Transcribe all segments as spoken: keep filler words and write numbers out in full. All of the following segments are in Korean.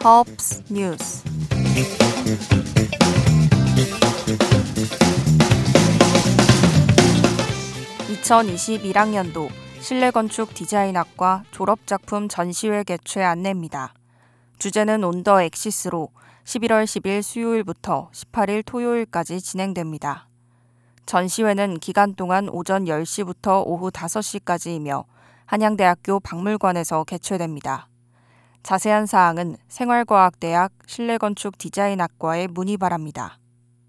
허브스 뉴스. 이천이십일 학년도 실내건축 디자인학과 졸업작품 전시회 개최 안내입니다. 주제는 온 더 엑시스로 십일월 십일 수요일부터 십팔일 토요일까지 진행됩니다. 전시회는 기간 동안 오전 열 시부터 오후 다섯 시까지이며 한양대학교 박물관에서 개최됩니다. 자세한 사항은 생활과학대학 실내건축 디자인학과에 문의 바랍니다.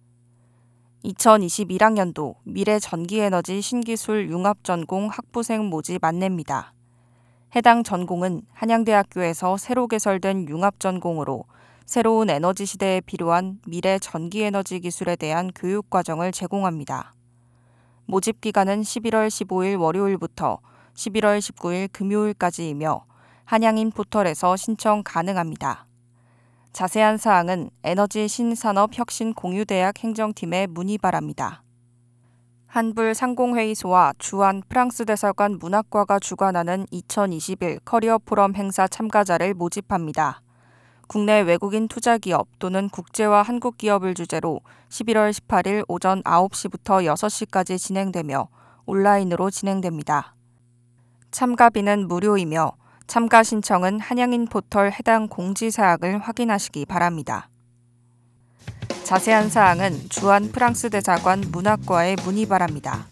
이천이십일 학년도 미래전기에너지 신기술 융합전공 학부생 모집 안내입니다. 해당 전공은 한양대학교에서 새로 개설된 융합전공으로 새로운 에너지 시대에 필요한 미래 전기에너지 기술에 대한 교육과정을 제공합니다. 모집 기간은 십일월 십오일 월요일부터 십일월 십구일 금요일까지이며 한양인 포털에서 신청 가능합니다. 자세한 사항은 에너지 신산업혁신공유대학 행정팀에 문의 바랍니다. 한불 상공회의소와 주한 프랑스 대사관 문학과가 주관하는 이천이십일 커리어 포럼 행사 참가자를 모집합니다. 국내 외국인 투자기업 또는 국제화 한국 기업을 주제로 십일월 십팔일 오전 아홉 시부터 여섯 시까지 진행되며 온라인으로 진행됩니다. 참가비는 무료이며 참가 신청은 한양인 포털 해당 공지사항을 확인하시기 바랍니다. 자세한 사항은 주한 프랑스 대사관 문학과에 문의 바랍니다.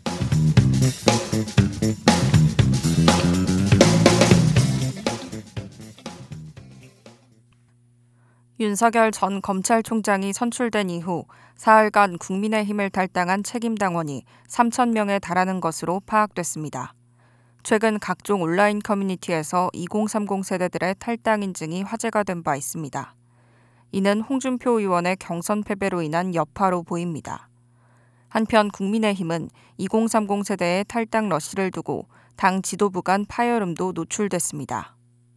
윤석열 전 검찰총장이 선출된 이후 사흘간 국민의힘을 탈당한 책임당원이 삼천 명에 달하는 것으로 파악됐습니다. 최근 각종 온라인 커뮤니티에서 이공삼공 세대들의 탈당 인증이 화제가 된 바 있습니다. 이는 홍준표 의원의 경선 패배로 인한 여파로 보입니다. 한편 국민의힘은 이공삼공 세대의 탈당 러시를 두고 당 지도부 간 파열음도 노출됐습니다.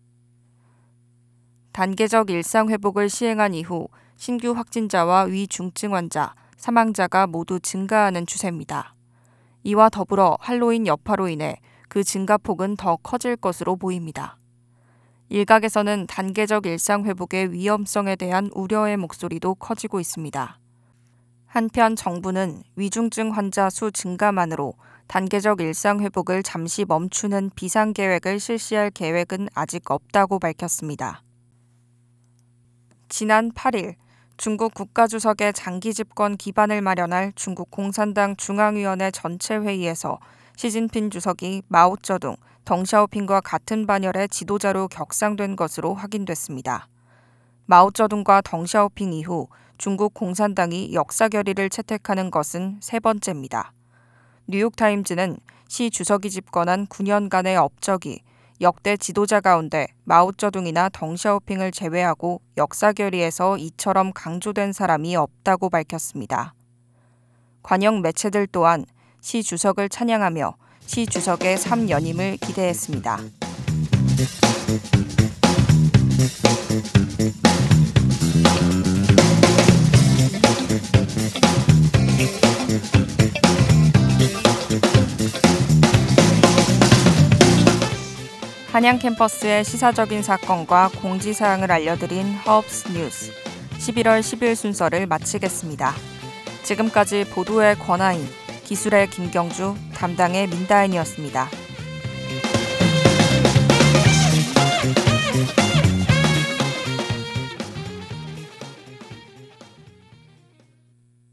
단계적 일상회복을 시행한 이후 신규 확진자와 위중증 환자, 사망자가 모두 증가하는 추세입니다. 이와 더불어 할로윈 여파로 인해 그 증가폭은 더 커질 것으로 보입니다. 일각에서는 단계적 일상회복의 위험성에 대한 우려의 목소리도 커지고 있습니다. 한편 정부는 위중증 환자 수 증가만으로 단계적 일상회복을 잠시 멈추는 비상계획을 실시할 계획은 아직 없다고 밝혔습니다. 지난 팔일 중국 국가주석의 장기 집권 기반을 마련할 중국 공산당 중앙위원회 전체 회의에서 시진핑 주석이 마오쩌둥, 덩샤오핑과 같은 반열의 지도자로 격상된 것으로 확인됐습니다. 마오쩌둥과 덩샤오핑 이후 중국 공산당이 역사 결의를 채택하는 것은 세 번째입니다. 뉴욕타임즈는 시 주석이 집권한 구 년간의 업적이 역대 지도자 가운데 마오쩌둥이나 덩샤오핑을 제외하고 역사 결의에서 이처럼 강조된 사람이 없다고 밝혔습니다. 관영 매체들 또한 시 주석을 찬양하며 시 주석의 삼 연임을 기대했습니다. 한양 캠퍼스의 시사적인 사건과 공지사항을 알려드린 허브스 뉴스 십일월 십일 순서를 마치겠습니다. 지금까지 보도의 권하인, 기술의 김경주, 담당의 민다인이었습니다.